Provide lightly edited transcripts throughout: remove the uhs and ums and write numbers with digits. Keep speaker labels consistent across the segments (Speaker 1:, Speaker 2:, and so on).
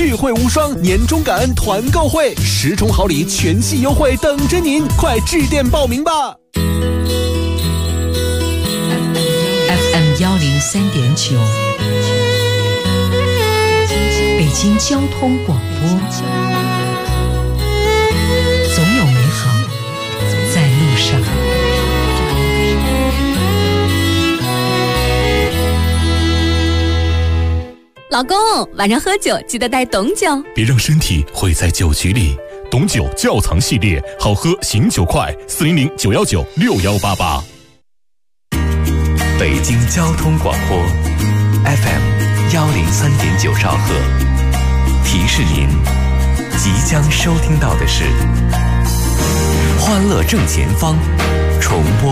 Speaker 1: 聚会无双，年终感恩团购会，10重好礼全系优惠等着您，快致电报名吧。
Speaker 2: FM 103.9，北京交通广播，总有美好在路上。
Speaker 3: 老公，晚上喝酒记得带董酒，
Speaker 4: 别让身体毁在酒局里。董酒窖藏系列，好喝醒酒快，400-919-6188。
Speaker 5: 北京交通广播 FM 103.9兆赫，提示您即将收听到的是欢乐正前方重播。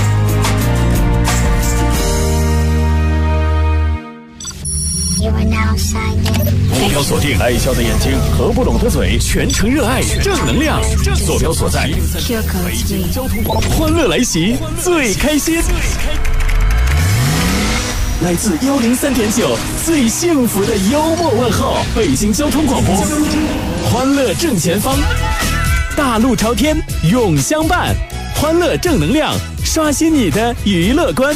Speaker 4: 目标锁定，爱笑的眼睛和不拢的嘴，全程热爱正能量。坐标所在，北京交通广播，欢乐来袭，最开心。来自103.9，最幸福的幽默问候，北京交通广播，欢乐正前方，大路朝天，永相伴，欢乐正能量，刷新你的娱乐观。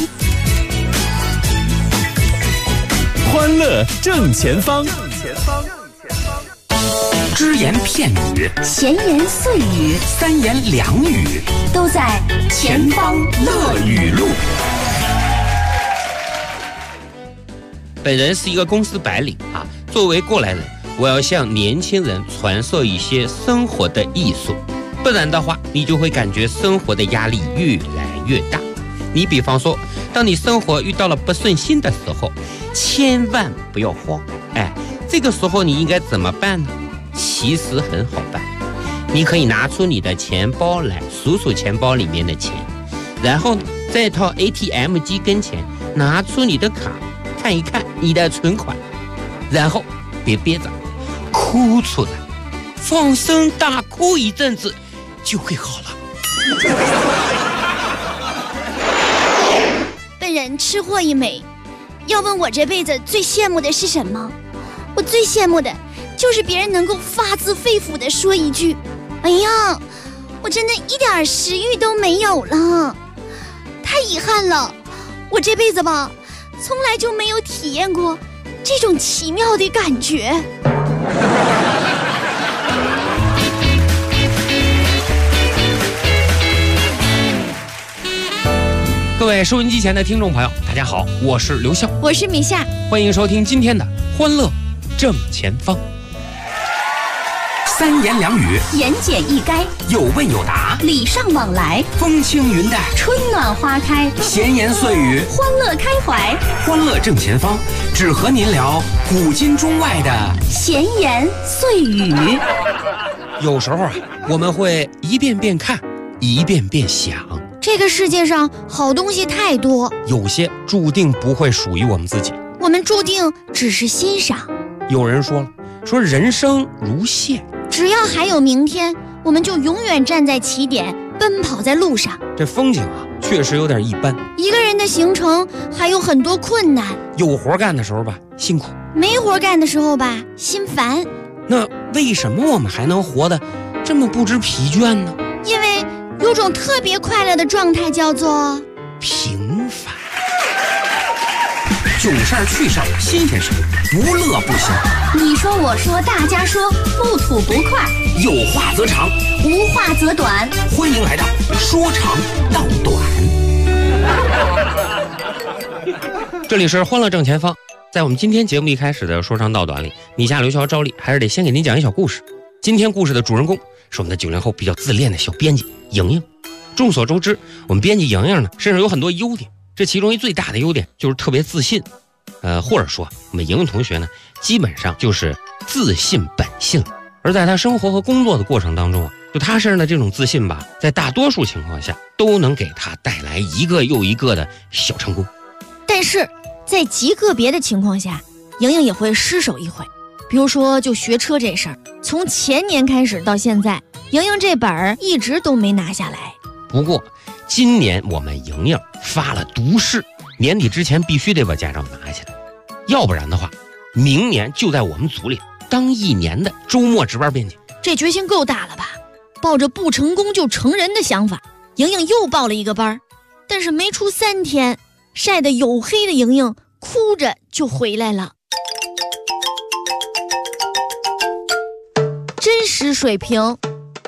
Speaker 4: 欢乐正前方，
Speaker 6: 只言片语，
Speaker 7: 闲言碎语，
Speaker 6: 三言两语，
Speaker 7: 都在前方乐语录。
Speaker 8: 本人是一个公司白领啊，作为过来人，我要向年轻人传授一些生活的艺术，不然的话，你就会感觉生活的压力越来越大。你比方说，当你生活遇到了不顺心的时候，千万不要慌，这个时候你应该怎么办呢？其实很好办，你可以拿出你的钱包来数数钱包里面的钱，然后再到 ATM 机跟前拿出你的卡，看一看你的存款，然后别憋着，哭出来，放声大哭一阵子就会好了。
Speaker 7: 本人吃货一枚，要问我这辈子最羡慕的是什么？我最羡慕的就是别人能够发自肺腑地说一句：哎呀，我真的一点食欲都没有了，太遗憾了，我这辈子吧，从来就没有体验过这种奇妙的感觉。
Speaker 8: 各位收音机前的听众朋友，大家好，我是刘笑，
Speaker 7: 我是米夏，
Speaker 8: 欢迎收听今天的欢乐正前方。
Speaker 6: 三言两语，
Speaker 7: 言简意赅，
Speaker 6: 有问有答，
Speaker 7: 礼尚往来，
Speaker 6: 风轻云淡，
Speaker 7: 春暖花开，
Speaker 6: 闲言碎语，
Speaker 7: 欢乐开怀。
Speaker 6: 欢乐正前方，只和您聊古今中外的
Speaker 7: 闲言碎语。
Speaker 8: 有时候啊，我们会一遍遍看，一遍遍想。
Speaker 7: 这个世界上好东西太多，
Speaker 8: 有些注定不会属于我们自己，
Speaker 7: 我们注定只是欣赏。
Speaker 8: 有人说了，说人生如线，
Speaker 7: 只要还有明天，我们就永远站在起点，奔跑在路上。
Speaker 8: 这风景啊，确实有点一般。
Speaker 7: 一个人的行程还有很多困难，
Speaker 8: 有活干的时候吧，辛苦；
Speaker 7: 没活干的时候吧，心烦。
Speaker 8: 那为什么我们还能活得这么不知疲倦呢？
Speaker 7: 因为有种特别快乐的状态，叫做
Speaker 8: 平凡。
Speaker 6: 囧事儿趣事儿新鲜事儿，不乐不行。
Speaker 7: 你说我说大家说，不吐不快，
Speaker 6: 有话则长，
Speaker 7: 无话则短。
Speaker 6: 欢迎来到说长道短。
Speaker 8: 这里是欢乐正前方，在我们今天节目一开始的说长道短里，米夏、刘乔、赵丽还是得先给您讲一小故事。今天故事的主人公是我们的90后比较自恋的小编辑莹莹。众所周知，我们编辑莹莹呢身上有很多优点，这其中一最大的优点就是特别自信。或者说我们莹莹同学呢，基本上就是自信本性。而在她生活和工作的过程当中啊，就她身上的这种自信吧，在大多数情况下都能给她带来一个又一个的小成功。
Speaker 7: 但是在极个别的情况下，莹莹也会失手一回。比如说就学车这事儿，从前年开始到现在，莹莹这本儿一直都没拿下来。
Speaker 8: 不过今年我们莹莹发了毒誓，年底之前必须得把驾照拿下来，要不然的话，明年就在我们组里当1年的周末值班编辑。
Speaker 7: 这决心够大了吧？抱着不成功就成人的想法，莹莹又报了一个班，但是没出3天，晒得黝黑的莹莹哭着就回来了。真实水平。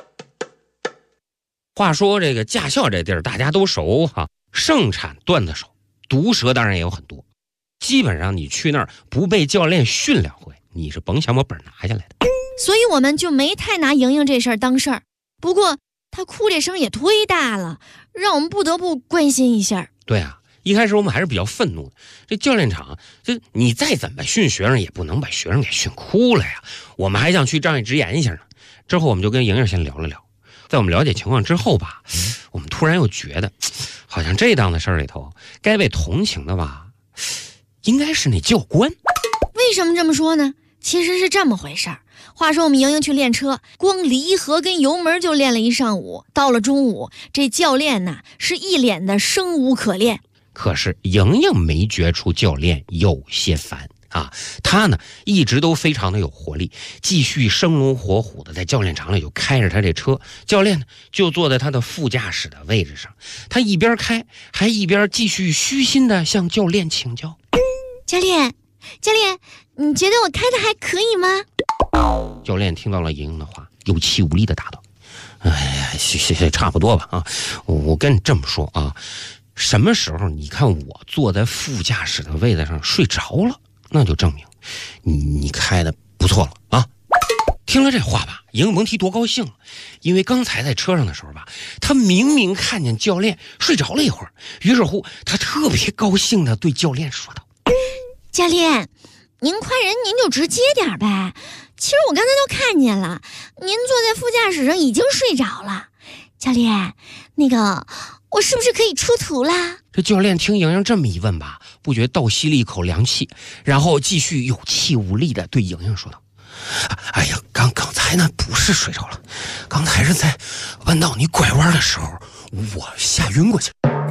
Speaker 8: 话说这个驾校这地儿大家都熟哈，盛产段子手，毒舌当然也有很多。基本上你去那儿不被教练训2回，你是甭想把本拿下来的。
Speaker 7: 所以我们就没太拿莹莹这事儿当事儿。不过她哭这声也忒大了，让我们不得不关心一下。
Speaker 8: 对啊，一开始我们还是比较愤怒的。这教练场，这你再怎么训学生，也不能把学生给训哭了呀。我们还想去仗义直言一下呢。之后我们就跟莹莹先聊了聊。在我们了解情况之后吧，我们突然又觉得，好像这档子事儿里头，该被同情的吧，应该是那教官。
Speaker 7: 为什么这么说呢？其实是这么回事儿。话说我们莹莹去练车，光离合跟油门就练了一上午。到了中午，这教练呐是一脸的生无可恋。
Speaker 8: 可是莹莹没觉出教练有些烦啊，他呢一直都非常的有活力，继续生龙活虎的在教练场里就开着他这车，教练呢就坐在他的副驾驶的位置上，他一边开还一边继续虚心的向教练请教。
Speaker 7: 教练，你觉得我开的还可以吗？
Speaker 8: 教练听到了莹莹的话，有气无力的答道：哎呀，差不多吧啊，我跟你这么说啊，什么时候你看我坐在副驾驶的位子上睡着了，那就证明你开的不错了啊。听了这话吧，莹莹甭提多高兴了，因为刚才在车上的时候吧，她明明看见教练睡着了一会儿，于是乎她特别高兴的对教练说道：
Speaker 7: 教练，您快人您就直接点呗，其实我刚才都看见了，您坐在副驾驶上已经睡着了。教练，那个我是不是可以出图啦？
Speaker 8: 这教练听莹莹这么一问吧，不觉倒吸了一口凉气，然后继续有气无力的对莹莹说道：哎呀，刚才呢不是睡着了，刚才是在弯道你拐弯的时候我吓晕过去。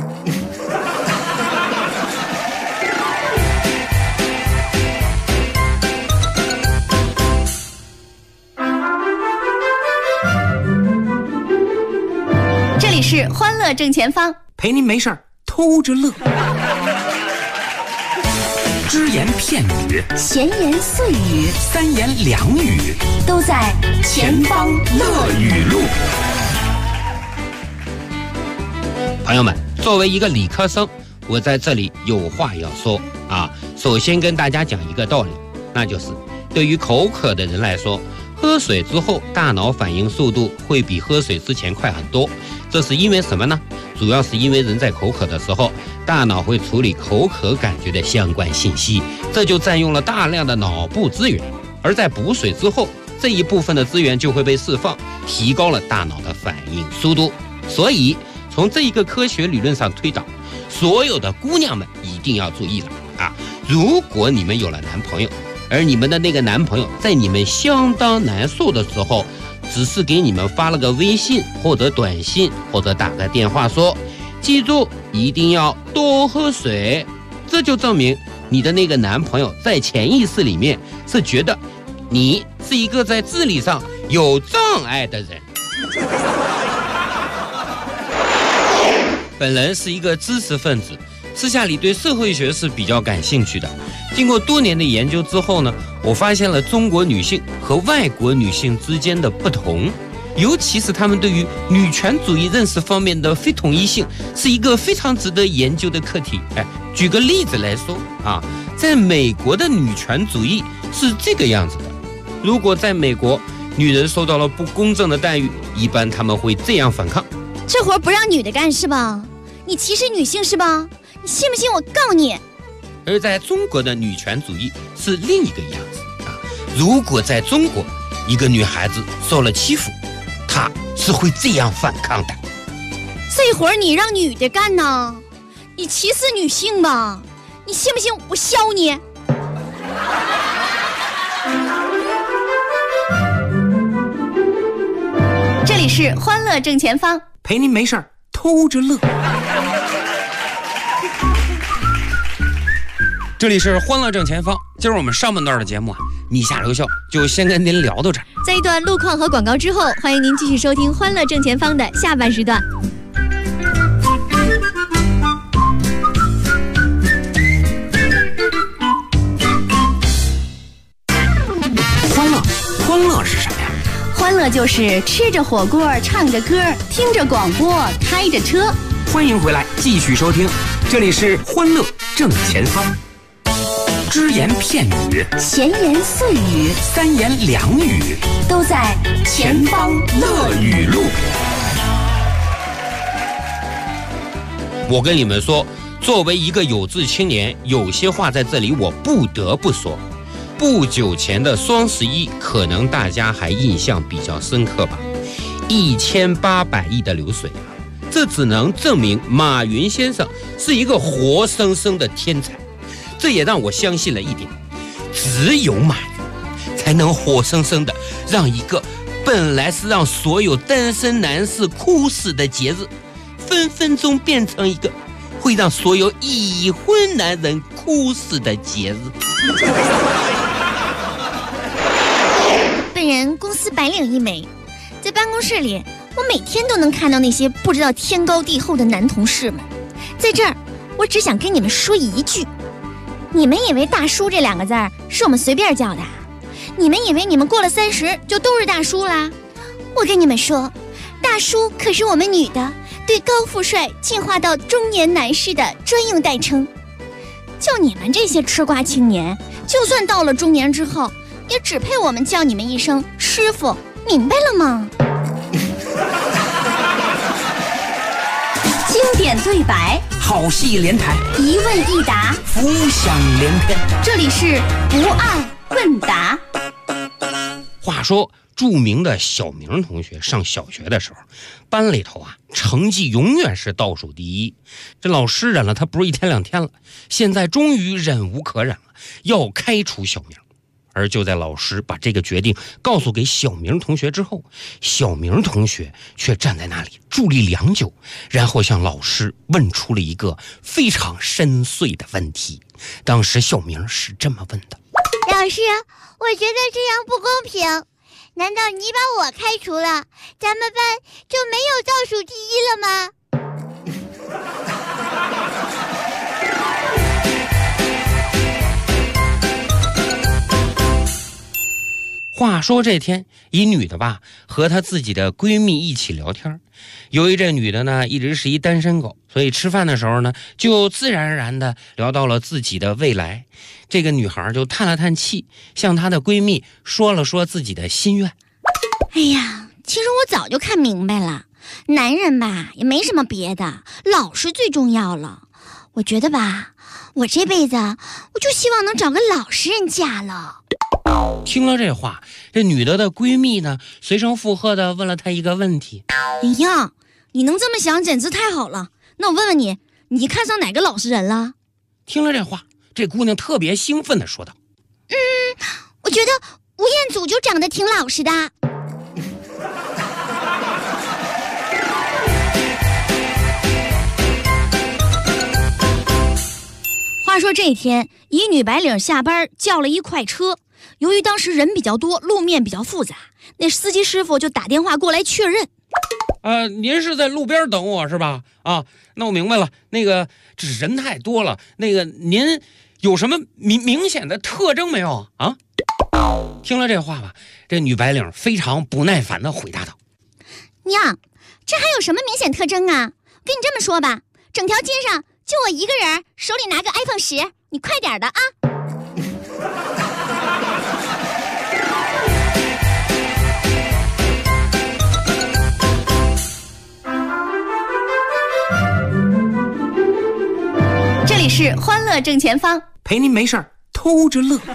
Speaker 3: 这里是欢乐正前方，
Speaker 6: 陪您没事儿偷着乐。只言片语，
Speaker 3: 闲言碎语，
Speaker 6: 三言两语，
Speaker 3: 都在前方乐语录。
Speaker 8: 朋友们，作为一个理科生，我在这里有话要说啊。首先跟大家讲一个道理，那就是对于口渴的人来说，喝水之后大脑反应速度会比喝水之前快很多。这是因为什么呢？主要是因为人在口渴的时候，大脑会处理口渴感觉的相关信息，这就占用了大量的脑部资源。而在补水之后，这一部分的资源就会被释放，提高了大脑的反应速度。所以从这一个科学理论上推导，所有的姑娘们一定要注意了啊！如果你们有了男朋友，而你们的那个男朋友在你们相当难受的时候，只是给你们发了个微信或者短信或者打个电话说，记住一定要多喝水，这就证明你的那个男朋友在潜意识里面是觉得你是一个在智力上有障碍的人。本人是一个知识分子，私下里对社会学是比较感兴趣的。经过多年的研究之后呢，我发现了中国女性和外国女性之间的不同，尤其是她们对于女权主义认识方面的非统一性，是一个非常值得研究的课题。举个例子来说啊，在美国的女权主义是这个样子的：如果在美国女人受到了不公正的待遇，一般她们会这样反抗。
Speaker 7: 这活不让女的干是吧？你歧视女性是吧？你信不信我告你？
Speaker 8: 而在中国的女权主义是另一个样子啊！如果在中国一个女孩子受了欺负，她是会这样反抗的。
Speaker 7: 这会儿你让女的干呢？你歧视女性吧？你信不信我削你？
Speaker 3: 这里是欢乐正前方，
Speaker 6: 陪您没事儿偷着乐。
Speaker 8: 这里是欢乐正前方， 今儿我们上半段的节目啊，你下留校就先跟您聊到这儿。
Speaker 3: 在一段路况和广告之后，欢迎您继续收听《欢乐正前方》的下半时段。
Speaker 6: 欢乐是什么呀？
Speaker 7: 欢乐就是吃着火锅，唱着歌，听着广播，开着车。
Speaker 6: 欢迎回来，继续收听，这里是欢乐正前方。只言片语，
Speaker 7: 闲言碎语，
Speaker 6: 三言两语，
Speaker 7: 都在前方
Speaker 6: 乐语录。
Speaker 8: 我跟你们说，作为一个有志青年，有些话在这里我不得不说。不久前的双11，可能大家还印象比较深刻吧？1800亿的流水啊，这只能证明马云先生是一个活生生的天才。这也让我相信了一点，只有马云才能活生生的让一个本来是让所有单身男士哭死的节日，分分钟变成一个会让所有已婚男人哭死的节日。
Speaker 7: 本人公司白领一枚，在办公室里，我每天都能看到那些不知道天高地厚的男同事们。在这儿，我只想跟你们说一句：你们以为大叔这2个字是我们随便叫的？你们以为你们过了30就都是大叔啦？我跟你们说，大叔可是我们女的对高富帅进化到中年男士的专用代称。就你们这些吃瓜青年，就算到了中年之后，也只配我们叫你们一声师傅，明白了吗？经典对白，
Speaker 6: 好戏连台，
Speaker 7: 一问一答，
Speaker 6: 浮想联翩。
Speaker 7: 这里是不二问答。
Speaker 8: 话说著名的小明同学上小学的时候，班里头啊成绩永远是倒数第一。这老师忍了他不是1天2天了，现在终于忍无可忍了，要开除小明。而就在老师把这个决定告诉给小明同学之后，小明同学却站在那里伫立良久，然后向老师问出了一个非常深邃的问题。当时小明是这么问的：
Speaker 7: 老师，我觉得这样不公平，难道你把我开除了，咱们班就没有倒数第一了吗？
Speaker 8: 话说这天，一女的吧和她自己的闺蜜一起聊天。由于这女的呢一直是一单身狗，所以吃饭的时候呢就自然而然的聊到了自己的未来。这个女孩就叹了叹气，向她的闺蜜说了说自己的心愿。
Speaker 7: 哎呀，其实我早就看明白了，男人吧也没什么别的，老实最重要了。我觉得吧，我这辈子我就希望能找个老实人嫁了。
Speaker 8: 听了这话，这女的的闺蜜呢随声附和的问了她一个问题：
Speaker 7: 哎呀，你能这么想简直太好了，那我问问你，你看上哪个老实人了？
Speaker 8: 听了这话，这姑娘特别兴奋的说道：
Speaker 7: 我觉得吴彦祖就长得挺老实的。话说这天，一女白领下班叫了一快车，由于当时人比较多，路面比较复杂，那司机师傅就打电话过来确认。
Speaker 8: 您是在路边等我是吧？啊，那我明白了，那个这人太多了，那个您有什么明显的特征没有啊？听了这话吧，这女白领非常不耐烦的回答道：
Speaker 7: 娘，这还有什么明显特征啊？跟你这么说吧，整条街上就我一个人，手里拿个 iPhone 10，你快点的啊！这里是欢乐正前方，
Speaker 6: 陪您没事儿偷着乐。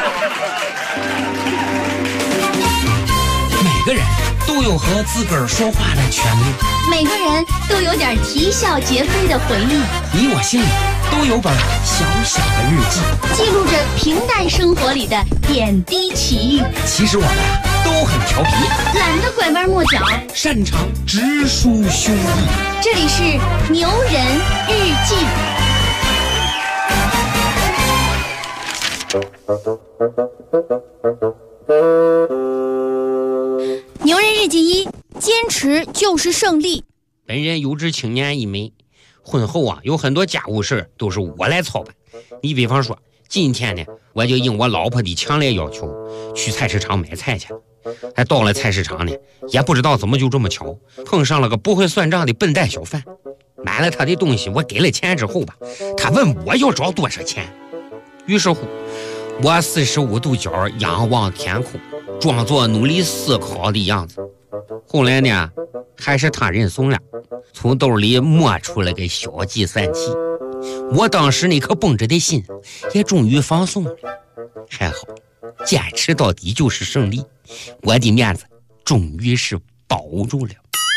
Speaker 6: 每个人都有和自个儿说话的权利，
Speaker 7: 每个人都有点啼笑皆非的回忆，
Speaker 6: 你我心里都有本小小的日记，
Speaker 7: 记录着平淡生活里的点滴奇遇。
Speaker 6: 其实我们都很调皮，
Speaker 7: 懒得拐弯抹角，
Speaker 6: 擅长直抒胸臆。
Speaker 7: 这里是牛人日记。 牛人日记1：坚持就是胜利。
Speaker 8: 本人有志青年一枚，婚后啊有很多家务事都是我来操办。你比方说，今天呢，我就应我老婆的强烈要求，去菜市场买菜去了。还到了菜市场呢，也不知道怎么就这么巧，碰上了个不会算账的笨蛋小贩。买了他的东西，我给了钱之后吧，他问我要找多少钱。于是乎，我45度角仰望天空，装作努力思考的样子。后来呢，还是他认怂了，从兜里摸出了个小计算器。我当时那颗绷着的心也终于放松了。还好，坚持到底就是胜利，我的面子终于是保住了。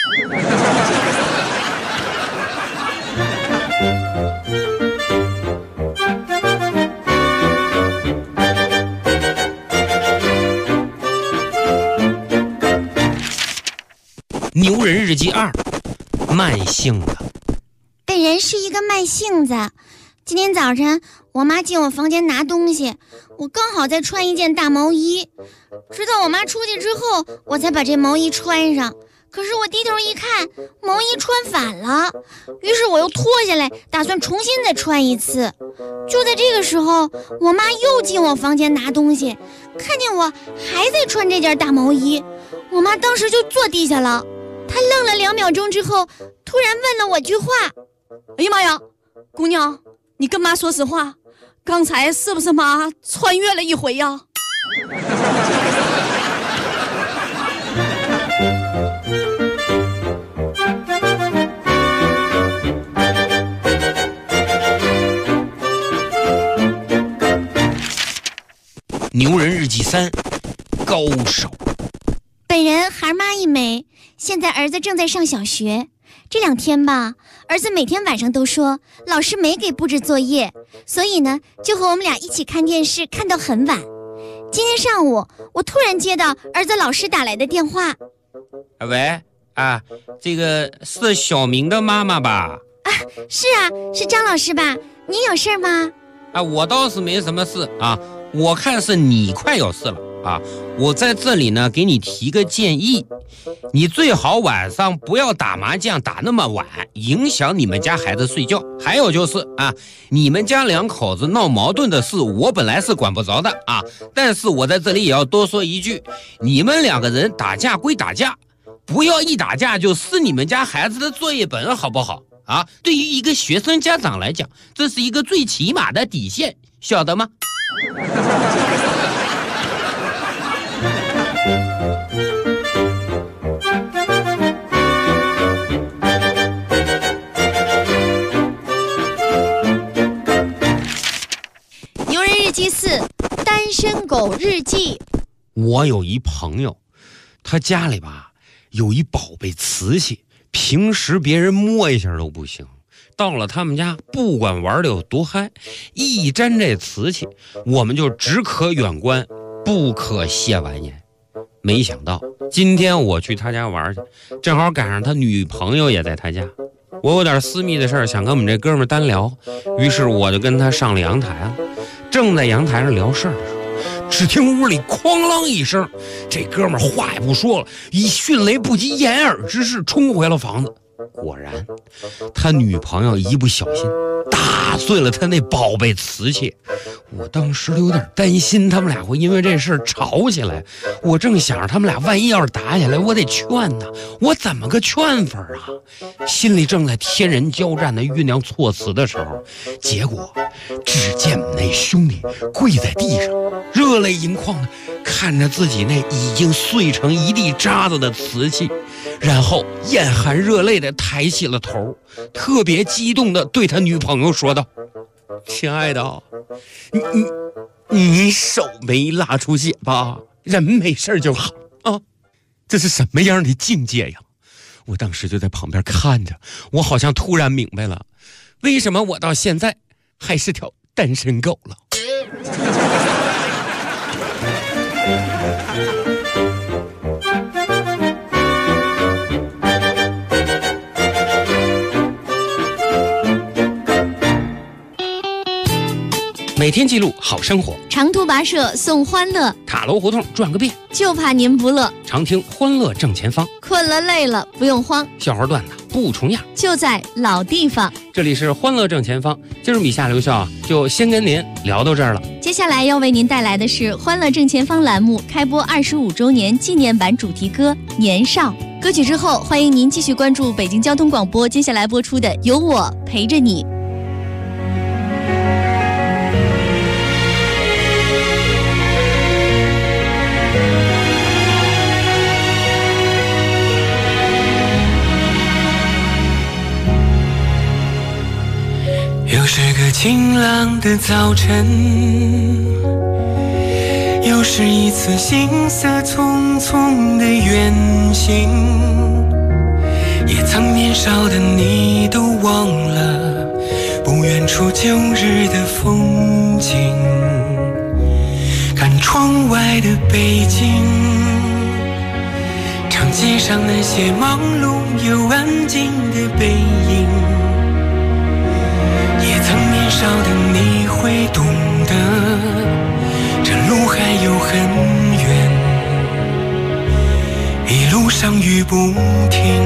Speaker 8: 牛人日记2：慢性的。
Speaker 7: 本人是一个慢性子。今天早晨我妈进我房间拿东西，我刚好在穿一件大毛衣，直到我妈出去之后我才把这毛衣穿上。可是我低头一看，毛衣穿反了，于是我又脱下来，打算重新再穿一次。就在这个时候，我妈又进我房间拿东西，看见我还在穿这件大毛衣，我妈当时就坐地下了。她愣了2秒钟之后，突然问了我句话：
Speaker 9: 哎呀妈呀，姑娘，你跟妈说实话，刚才是不是妈穿越了一回呀？
Speaker 8: 牛人日记3：高手。
Speaker 7: 本人孩妈一枚，现在儿子正在上小学。这2天吧，儿子每天晚上都说老师没给布置作业，所以呢，就和我们俩一起看电视，看到很晚。今天上午，我突然接到儿子老师打来的电话。
Speaker 8: 喂，啊，这个是小明的妈妈吧？
Speaker 7: 啊，是啊，是张老师吧？你有事吗？
Speaker 8: 啊，我倒是没什么事啊，我看是你快有事了啊。我在这里呢，给你提个建议，你最好晚上不要打麻将打那么晚，影响你们家孩子睡觉。还有就是啊，你们家2口子闹矛盾的事，我本来是管不着的啊，但是我在这里也要多说一句，你们2个人打架归打架，不要一打架就撕你们家孩子的作业本，好不好？啊，对于一个学生家长来讲，这是一个最起码的底线，晓得吗？
Speaker 3: 牛人日记4：单身狗日记。
Speaker 8: 我有一朋友，他家里吧有一宝贝瓷器，平时别人摸一下都不行，到了他们家不管玩的有多嗨，一沾这瓷器我们就只可远观不可亵玩焉。没想到今天我去他家玩去，正好赶上他女朋友也在他家，我有点私密的事儿想跟我们这哥们单聊，于是我就跟他上了阳台了。正在阳台上聊事儿的时候，只听屋里哐啷一声，这哥们话也不说了，以迅雷不及掩耳之势冲回了房子。果然他女朋友一不小心打碎了他那宝贝瓷器，我当时有点担心他们俩会因为这事吵起来，我正想着他们俩万一要是打起来，我得劝他，我怎么个劝法啊？心里正在天人交战的酝酿措辞的时候，结果只见那兄弟跪在地上，热泪盈眶的看着自己那已经碎成一地渣子的瓷器，然后眼含热泪的抬起了头，特别激动的对他女朋友说道：亲爱的，你手没拉出血吧？人没事就好啊。这是什么样的境界呀？我当时就在旁边看着，我好像突然明白了，为什么我到现在还是条单身狗了。 每天记录好生活，
Speaker 3: 长途跋涉送欢乐，
Speaker 8: 塔楼胡同转个遍，
Speaker 3: 就怕您不乐。
Speaker 8: 常听欢乐正前方，
Speaker 3: 困了累了不用慌，
Speaker 8: 笑话段子不重样，
Speaker 3: 就在老地方。
Speaker 8: 这里是欢乐正前方，今儿米夏刘笑就先跟您聊到这儿了。
Speaker 3: 接下来要为您带来的是欢乐正前方栏目开播25周年纪念版主题歌《年少》。歌曲之后，欢迎您继续关注北京交通广播接下来播出的《有我陪着你》。
Speaker 10: 又是个晴朗的早晨，又是一次行色匆匆的远行，也曾年少的你都忘了不远处旧日的风景，看窗外的北京，长街上那些忙碌又安静的背影，也曾年少的你会懂得，这路还有很远，一路上雨不停。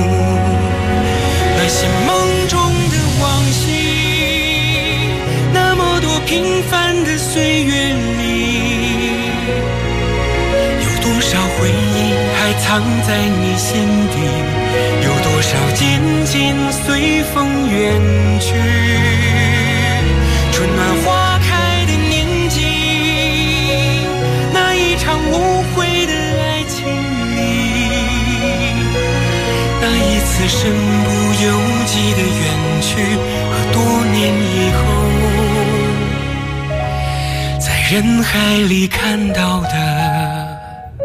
Speaker 10: 那些梦中的往昔，那么多平凡的岁月里，有多少回忆还藏在你心底，有多少渐渐随风远去。春暖花开的年纪，那一场无悔的爱情里，那一次身不由己的远去，和多年以后在人海里看到的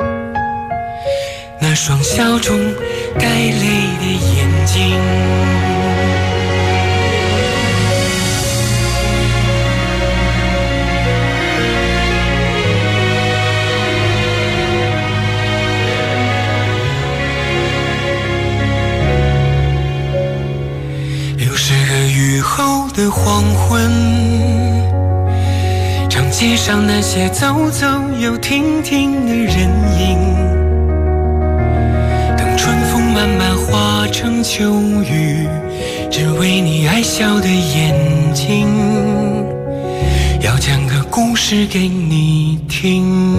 Speaker 10: 那双笑中带泪的眼睛。又是个雨后的黄昏，长街上那些走走又停停的人影，慢慢化成秋雨，只为你爱笑的眼睛，要讲个故事给你听。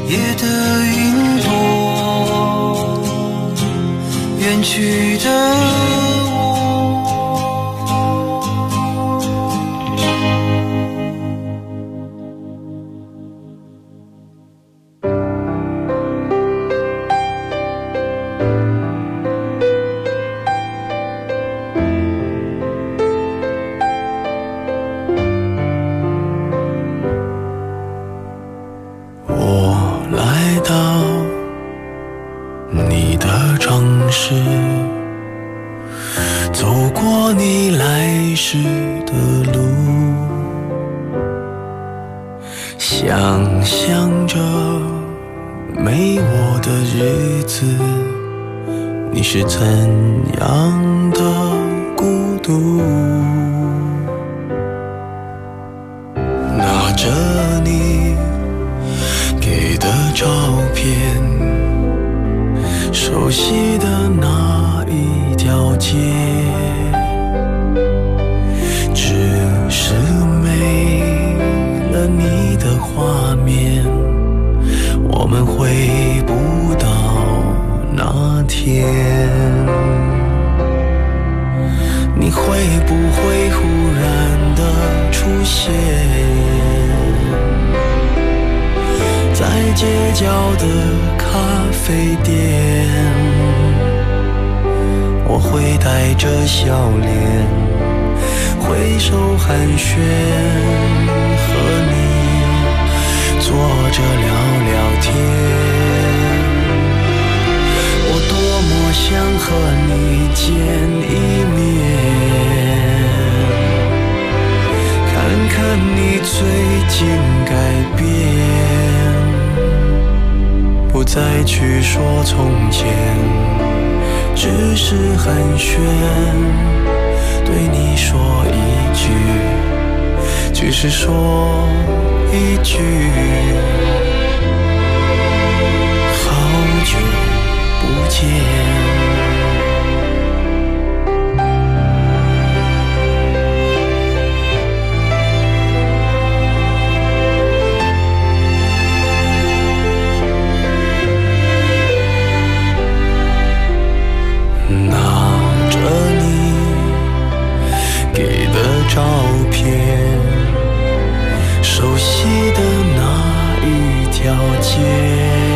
Speaker 10: 夜的云朵，远去的想象着没我的日子，你是怎样的孤独？拿着你给的照片，熟悉的那一条街，只是没了你的画面，我们回不到那天。你会不会忽然的出现在街角的咖啡店？我会带着笑脸挥手寒暄，和你坐着聊聊天。我多么想和你见一面，看看你最近改变，不再去说从前，只是寒暄，对你说一句，只是说一句，好久不见。照片，熟悉的那一条街。